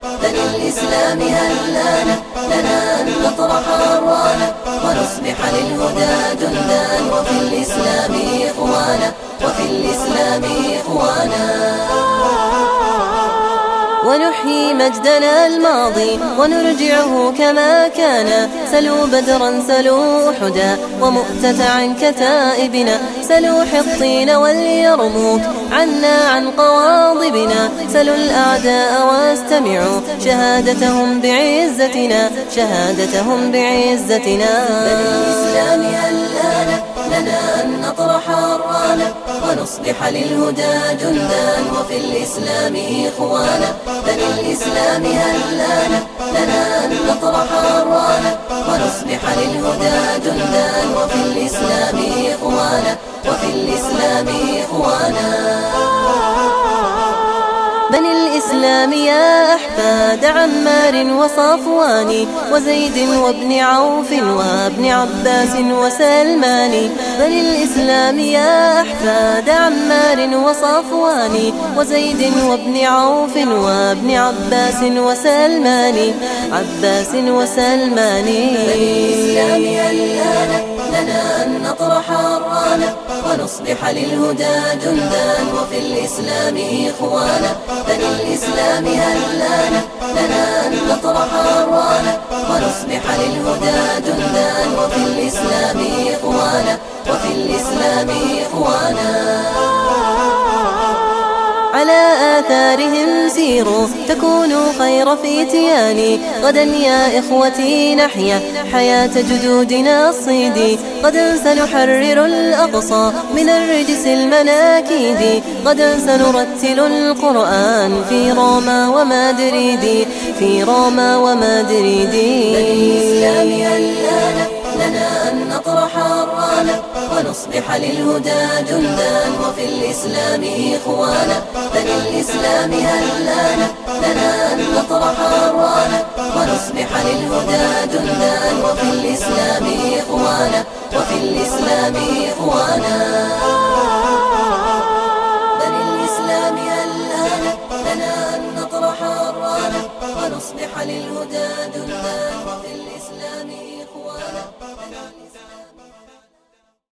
بني الإسلام هلانا لنا أن نطرح أروانا ونصبح للهدى جندا وفي الإسلام إخوانا وفي الإسلام إخوانا ونحيي مجدنا الماضي ونرجعه كما كان سلوا بدرا سلوا أحدا ومؤتة عن كتائبنا سلوا حطين واليرموك عنا عن قواضبنا سلوا الأعداء واستمعوا شهادتهم بعزتنا شهادتهم بعزتنا بني الإسلام هلانا لنا أن نطرح أروانا ونصبح للهدى جندا وفي الإسلام إخوانا بني الإسلام هلانا لنا أن نطرح أروانا ونصبح للهدى جندا وفي الإسلام إخوانا وفي الإسلام إخوانا بني الإسلام يا أحفاد عمار وصفوان وزيد وابن عوف وابن عباس وسلمان بني الإسلام يا أحفاد عمار وصفوان وزيد وابن عوف وابن عباس وسلمان عباس وسلمان بني الإسلام هلانا لنا أن نطرح أروانا ونصبح للهدى جندا وفي الإسلام إخوانا بني الإسلام هلانا لنا أن نطرح أروانا ونصبح للهدى جندا وفي الإسلام إخوانا وفي الإسلام إخوانا على آثارهم سيروا تكونوا خير فتيان غدا يا إخوتي نحيا حياة جدودنا الصيد غدا سنحرر الأقصى من الرجس المناكيد غدا سنرتل القرآن في روما ومادريد في روما ومادريد بني الإسلام هلانا لنا أن نطرح أروانا ونصبح للهدى جندا وفي الإسلام إخوانا بني الإسلام هلانا لنا أن نطرح أروانا ونصبح للهدى جندا وفي الإسلام إخوانا وفي الإسلام إخوانا بني الإسلام هلانا لنا أن نطرح أروانا ونصبح للهدى جندا وفي الإسلام إخوانا